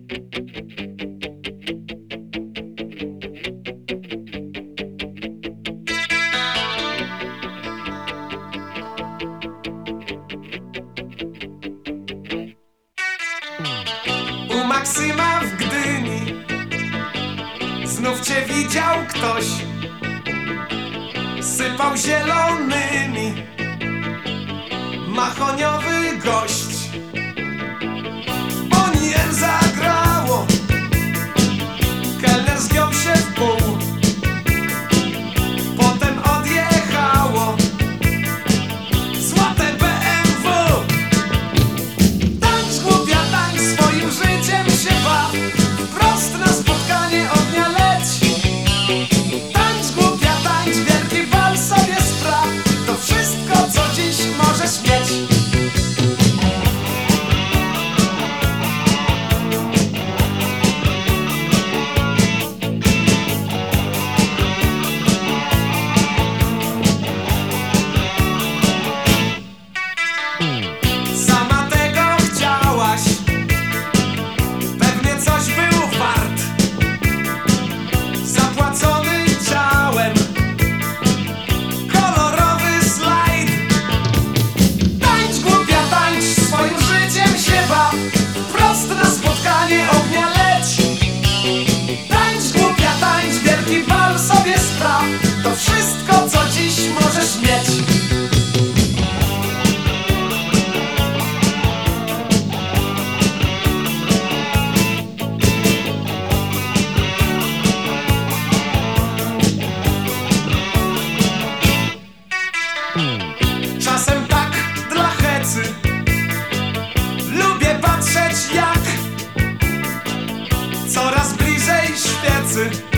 U Maksyma w Gdyni znów cię widział ktoś, sypał zielonymi, mahoniowy gość. Boniem zagrało, kelner zgiął się w pół, potem odjechało złote BMW. Tańcz głupia, tańcz, swoim życiem się baw, wprost na spotkanie ognia leć. Tańcz głupia, tańcz, wielki bal sobie spraw, to wszystko co dziś możesz mieć. Sama tego chciałaś, pewnie coś był wart, zapłacony ciałem, kolorowy slajd. Tańcz głupia, tańcz, swoim życiem się baw, wprost na spotkanie ognia leć. Tańcz głupia, tańcz, wielki bal sobie spraw, to wszystko co dziś możesz mieć. Czasem tak dla hecy lubię patrzeć jak coraz bliżej świecy